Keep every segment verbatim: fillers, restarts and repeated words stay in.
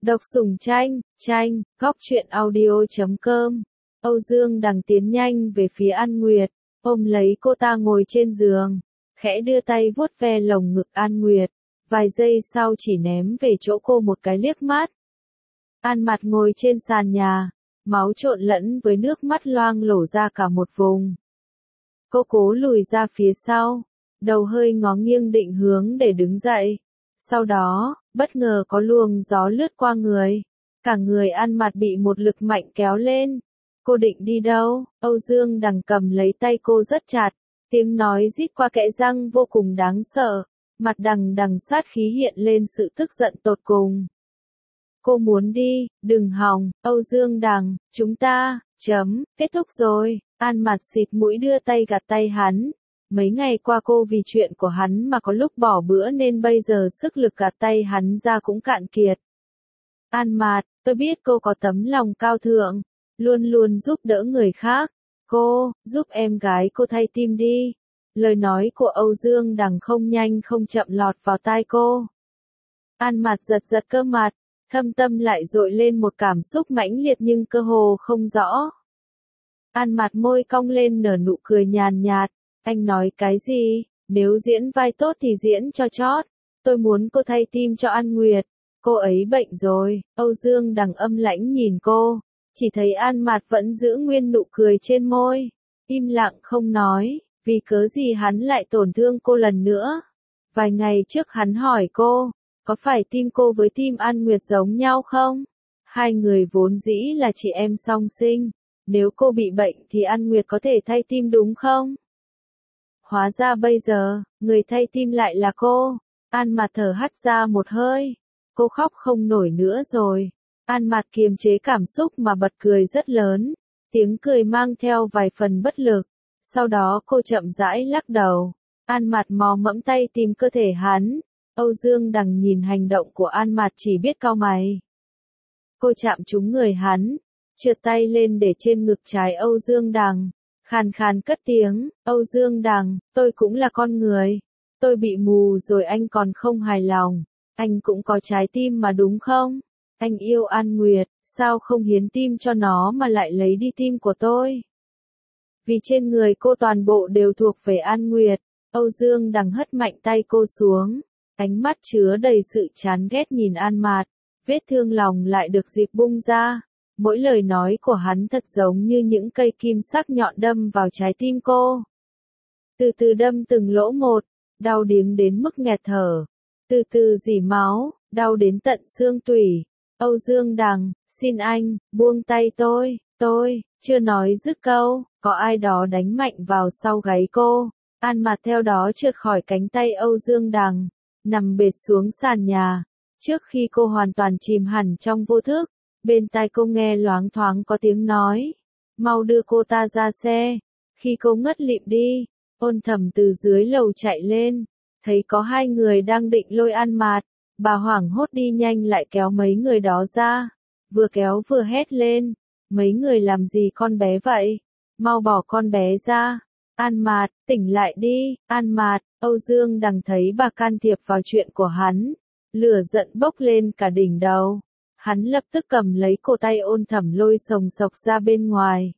Độc Sủng Tranh, tranh, góc truyện audio chấm com. Âu Dương Đằng tiến nhanh về phía An Nguyệt, ôm lấy cô ta ngồi trên giường, khẽ đưa tay vuốt ve lồng ngực An Nguyệt, vài giây sau chỉ ném về chỗ cô một cái liếc mắt. An Mạt ngồi trên sàn nhà, máu trộn lẫn với nước mắt loang lổ ra cả một vùng. Cô cố lùi ra phía sau, đầu hơi ngó nghiêng định hướng để đứng dậy. Sau đó, bất ngờ có luồng gió lướt qua người. Cả người An Mạt bị một lực mạnh kéo lên. Cô định đi đâu? Âu Dương Đằng cầm lấy tay cô rất chặt. Tiếng nói rít qua kẽ răng vô cùng đáng sợ. Mặt đằng đằng sát khí hiện lên sự tức giận tột cùng. Cô muốn đi, đừng hòng, Âu Dương Đằng, chúng ta, chấm, kết thúc rồi. An Mạt xịt mũi đưa tay gạt tay hắn. Mấy ngày qua cô vì chuyện của hắn mà có lúc bỏ bữa nên bây giờ sức lực gạt tay hắn ra cũng cạn kiệt. An Mạt, tôi biết cô có tấm lòng cao thượng, luôn luôn giúp đỡ người khác. Cô, giúp em gái cô thay tim đi. Lời nói của Âu Dương Đằng không nhanh không chậm lọt vào tai cô. An Mạt giật giật cơ mặt, thâm tâm lại dội lên một cảm xúc mãnh liệt nhưng cơ hồ không rõ. An Mạt môi cong lên nở nụ cười nhàn nhạt. Anh nói cái gì? Nếu diễn vai tốt thì diễn cho chót. Tôi muốn cô thay tim cho An Nguyệt. Cô ấy bệnh rồi. Âu Dương Đằng âm lãnh nhìn cô. Chỉ thấy An Mạt vẫn giữ nguyên nụ cười trên môi. Im lặng không nói. Vì cớ gì hắn lại tổn thương cô lần nữa? Vài ngày trước hắn hỏi cô. Có phải tim cô với tim An Nguyệt giống nhau không? Hai người vốn dĩ là chị em song sinh. Nếu cô bị bệnh thì An Nguyệt có thể thay tim đúng không? Hóa ra bây giờ, người thay tim lại là cô. An Mạt thở hắt ra một hơi. Cô khóc không nổi nữa rồi. An Mạt kiềm chế cảm xúc mà bật cười rất lớn. Tiếng cười mang theo vài phần bất lực. Sau đó cô chậm rãi lắc đầu. An Mạt mò mẫm tay tìm cơ thể hắn. Âu Dương Đằng nhìn hành động của An Mạt chỉ biết cau mày. Cô chạm trúng người hắn. Trượt tay lên để trên ngực trái Âu Dương Đằng. Khàn khàn cất tiếng, Âu Dương Đằng, tôi cũng là con người. Tôi bị mù rồi anh còn không hài lòng. Anh cũng có trái tim mà đúng không? Anh yêu An Nguyệt, sao không hiến tim cho nó mà lại lấy đi tim của tôi? Vì trên người cô toàn bộ đều thuộc về An Nguyệt. Âu Dương Đằng hất mạnh tay cô xuống. Ánh mắt chứa đầy sự chán ghét nhìn An Mạt. Vết thương lòng lại được dịp bung ra. Mỗi lời nói của hắn thật giống như những cây kim sắc nhọn đâm vào trái tim cô. Từ từ đâm từng lỗ một, đau điếng đến mức nghẹt thở. Từ từ rỉ máu, đau đến tận xương tủy. Âu Dương Đằng, xin anh, buông tay tôi, tôi, chưa nói dứt câu, có ai đó đánh mạnh vào sau gáy cô. An Mạt theo đó trượt khỏi cánh tay Âu Dương Đằng, nằm bệt xuống sàn nhà. Trước khi cô hoàn toàn chìm hẳn trong vô thức, bên tai cô nghe loáng thoáng có tiếng nói. Mau đưa cô ta ra xe. Khi cô ngất lịm đi, Ôn Thẩm từ dưới lầu chạy lên. Thấy có hai người đang định lôi An Mạt. Bà hoảng hốt đi nhanh lại kéo mấy người đó ra. Vừa kéo vừa hét lên. Mấy người làm gì con bé vậy? Mau bỏ con bé ra. An Mạt, tỉnh lại đi. An Mạt, Âu Dương Đằng thấy bà can thiệp vào chuyện của hắn. Lửa giận bốc lên cả đỉnh đầu. Hắn lập tức cầm lấy cổ tay Ôn Thẩm lôi sồng sộc ra bên ngoài.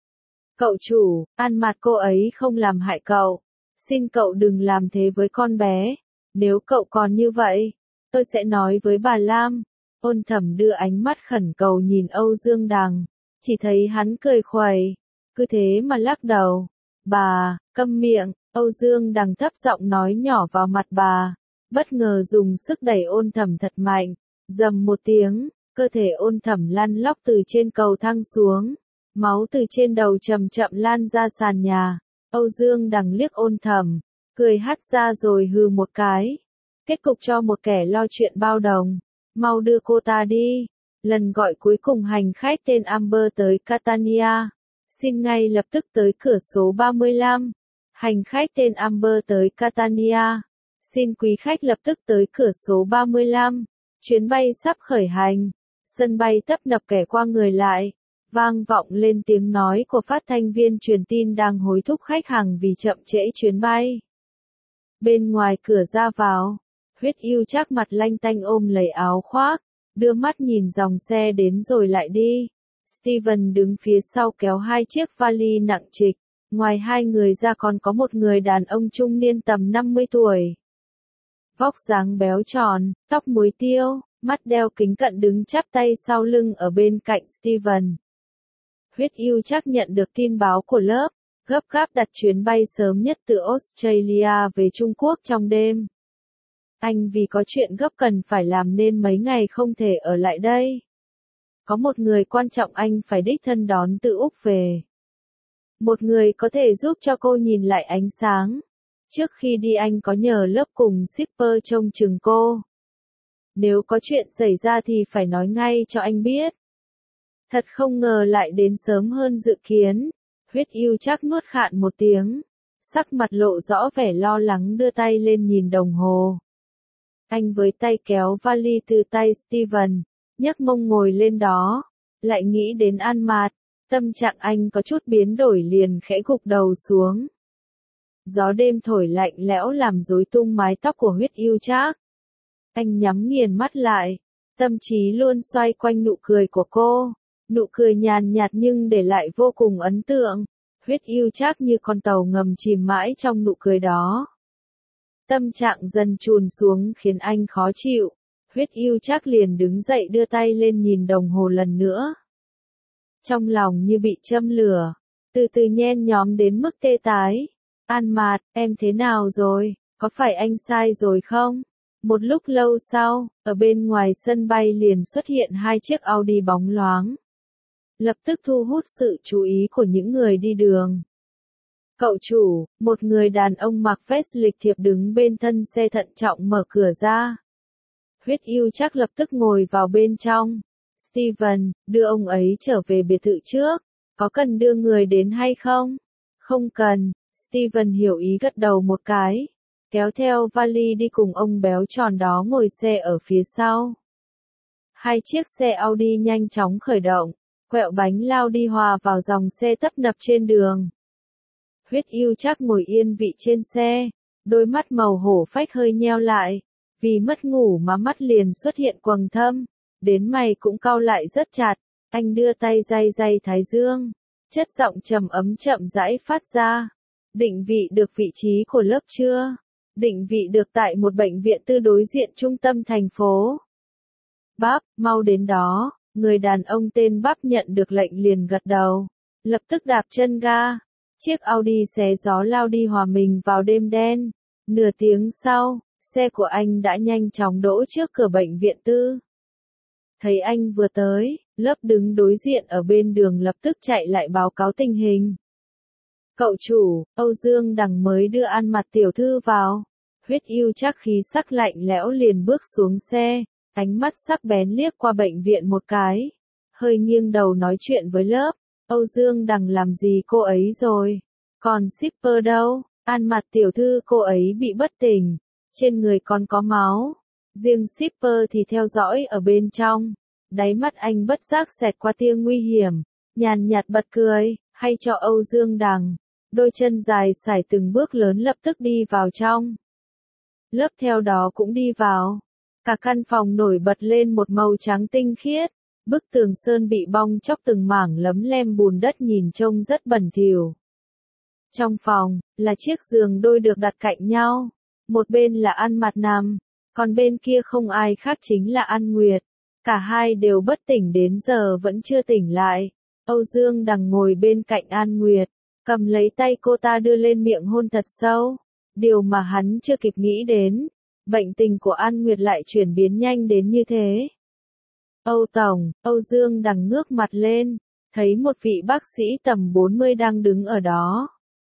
Cậu chủ, An Mạt cô ấy không làm hại cậu. Xin cậu đừng làm thế với con bé. Nếu cậu còn như vậy, tôi sẽ nói với bà Lam. Ôn Thẩm đưa ánh mắt khẩn cầu nhìn Âu Dương Đằng. Chỉ thấy hắn cười khuẩy. Cứ thế mà lắc đầu. Bà, câm miệng, Âu Dương Đằng thấp giọng nói nhỏ vào mặt bà. Bất ngờ dùng sức đẩy Ôn Thẩm thật mạnh. Dầm một tiếng, cơ thể Ôn Thẩm lăn lóc từ trên cầu thang xuống. Máu từ trên đầu chậm chậm lan ra sàn nhà. Âu Dương Đằng liếc Ôn Thẩm, cười hắt ra rồi hừ một cái. Kết cục cho một kẻ lo chuyện bao đồng. Mau đưa cô ta đi. Lần gọi cuối cùng hành khách tên Amber tới Catania. Xin ngay lập tức tới cửa số ba mươi lăm. Hành khách tên Amber tới Catania. Xin quý khách lập tức tới cửa số ba mươi lăm. Chuyến bay sắp khởi hành. Sân bay tấp nập kẻ qua người lại. Vang vọng lên tiếng nói của phát thanh viên truyền tin đang hối thúc khách hàng vì chậm trễ chuyến bay. Bên ngoài cửa ra vào, Huyết Yêu Trác mặt lanh tanh ôm lấy áo khoác, đưa mắt nhìn dòng xe đến rồi lại đi. Steven đứng phía sau kéo hai chiếc vali nặng trịch, ngoài hai người ra còn có một người đàn ông trung niên tầm năm mươi tuổi. Vóc dáng béo tròn, tóc muối tiêu, mắt đeo kính cận đứng chắp tay sau lưng ở bên cạnh Steven. Huyết Yêu chắc nhận được tin báo của lớp, gấp gáp đặt chuyến bay sớm nhất từ Australia về Trung Quốc trong đêm. Anh vì có chuyện gấp cần phải làm nên mấy ngày không thể ở lại đây. Có một người quan trọng anh phải đích thân đón từ Úc về. Một người có thể giúp cho cô nhìn lại ánh sáng. Trước khi đi anh có nhờ lớp cùng shipper trông chừng cô. Nếu có chuyện xảy ra thì phải nói ngay cho anh biết. Thật không ngờ lại đến sớm hơn dự kiến. Huyết Yêu chắc nuốt khạn một tiếng. Sắc mặt lộ rõ vẻ lo lắng đưa tay lên nhìn đồng hồ. Anh với tay kéo vali từ tay Steven, nhấc mông ngồi lên đó. Lại nghĩ đến An Mạt, tâm trạng anh có chút biến đổi liền khẽ gục đầu xuống. Gió đêm thổi lạnh lẽo làm rối tung mái tóc của Huyết Yêu chắc. Anh nhắm nghiền mắt lại, tâm trí luôn xoay quanh nụ cười của cô. Nụ cười nhàn nhạt nhưng để lại vô cùng ấn tượng. Huyết Yêu chắc như con tàu ngầm chìm mãi trong nụ cười đó. Tâm trạng dần chùn xuống khiến anh khó chịu. Huyết Yêu chắc liền đứng dậy đưa tay lên nhìn đồng hồ lần nữa. Trong lòng như bị châm lửa, từ từ nhen nhóm đến mức tê tái. An Mạt, em thế nào rồi, có phải anh sai rồi không? Một lúc lâu sau, ở bên ngoài sân bay liền xuất hiện hai chiếc Audi bóng loáng. Lập tức thu hút sự chú ý của những người đi đường. Cậu chủ, một người đàn ông mặc vest lịch thiệp đứng bên thân xe thận trọng mở cửa ra. Huyết Yêu chắc lập tức ngồi vào bên trong. Steven, đưa ông ấy trở về biệt thự trước. Có cần đưa người đến hay không? Không cần. Steven hiểu ý gật đầu một cái. Kéo theo vali đi cùng ông béo tròn đó ngồi xe ở phía sau. Hai chiếc xe Audi nhanh chóng khởi động, quẹo bánh lao đi hòa vào dòng xe tấp nập trên đường. Huyết Yêu chắc ngồi yên vị trên xe, đôi mắt màu hổ phách hơi nheo lại, vì mất ngủ mà mắt liền xuất hiện quầng thâm, đến mày cũng cau lại rất chặt. Anh đưa tay day day thái dương, chất giọng trầm ấm chậm rãi phát ra. Định vị được vị trí của lớp chưa? Định vị được tại một bệnh viện tư đối diện trung tâm thành phố. Bắp, mau đến đó. Người đàn ông tên Bắp nhận được lệnh liền gật đầu, lập tức đạp chân ga. Chiếc Audi xé gió lao đi hòa mình vào đêm đen. Nửa tiếng sau, xe của anh đã nhanh chóng đỗ trước cửa bệnh viện tư. Thấy anh vừa tới, lớp đứng đối diện ở bên đường lập tức chạy lại báo cáo tình hình. Cậu chủ, Âu Dương Đằng mới đưa An Mạt tiểu thư vào. Huyết Yêu chắc khí sắc lạnh lẽo liền bước xuống xe, ánh mắt sắc bén liếc qua bệnh viện một cái, hơi nghiêng đầu nói chuyện với lớp. Âu Dương Đằng làm gì cô ấy rồi? Còn shipper đâu? An Mạt tiểu thư cô ấy bị bất tỉnh, trên người còn có máu. Riêng shipper thì theo dõi ở bên trong. Đáy mắt anh bất giác xẹt qua tia nguy hiểm, nhàn nhạt bật cười, hay cho Âu Dương Đằng. Đôi chân dài sải từng bước lớn lập tức đi vào trong. Lớp theo đó cũng đi vào. Cả căn phòng nổi bật lên một màu trắng tinh khiết. Bức tường sơn bị bong chóc từng mảng lấm lem bùn đất nhìn trông rất bẩn thỉu. Trong phòng, là chiếc giường đôi được đặt cạnh nhau. Một bên là An Mạt nằm, còn bên kia không ai khác chính là An Nguyệt. Cả hai đều bất tỉnh đến giờ vẫn chưa tỉnh lại. Âu Dương Đằng ngồi bên cạnh An Nguyệt, cầm lấy tay cô ta đưa lên miệng hôn thật sâu. Điều mà hắn chưa kịp nghĩ đến, bệnh tình của An Nguyệt lại chuyển biến nhanh đến như thế. Âu Tổng, Âu Dương Đằng ngước mặt lên, thấy một vị bác sĩ tầm bốn mươi đang đứng ở đó.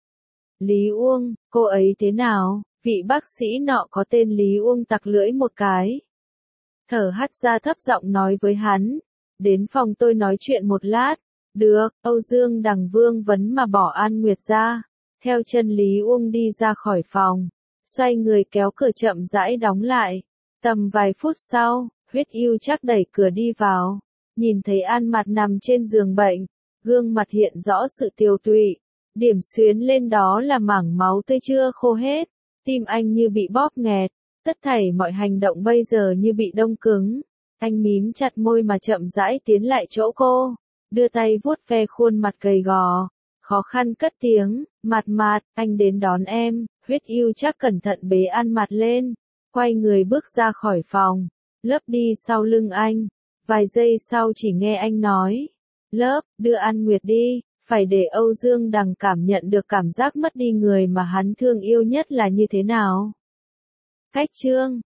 Lý Uông, cô ấy thế nào? Vị bác sĩ nọ có tên Lý Uông tặc lưỡi một cái. Thở hắt ra thấp giọng nói với hắn, đến phòng tôi nói chuyện một lát. Được, Âu Dương Đằng vương vấn mà bỏ An Nguyệt ra, theo chân Lý Uông đi ra khỏi phòng, xoay người kéo cửa chậm rãi đóng lại. Tầm vài phút sau, Huyết Yêu chắc đẩy cửa đi vào, nhìn thấy An Mạt nằm trên giường bệnh, gương mặt hiện rõ sự tiều tụy, điểm xuyến lên đó là mảng máu tươi chưa khô hết, tim anh như bị bóp nghẹt, tất thảy mọi hành động bây giờ như bị đông cứng. Anh mím chặt môi mà chậm rãi tiến lại chỗ cô, đưa tay vuốt ve khuôn mặt gầy gò, khó khăn cất tiếng, Mạt Mạt, anh đến đón em. Huyết yêu chắc cẩn thận bế An Mạt lên, quay người bước ra khỏi phòng, Lớp đi sau lưng anh. Vài giây sau chỉ nghe anh nói, Lớp, đưa An Nguyệt đi, phải để Âu Dương Đằng cảm nhận được cảm giác mất đi người mà hắn thương yêu nhất là như thế nào. Cách chương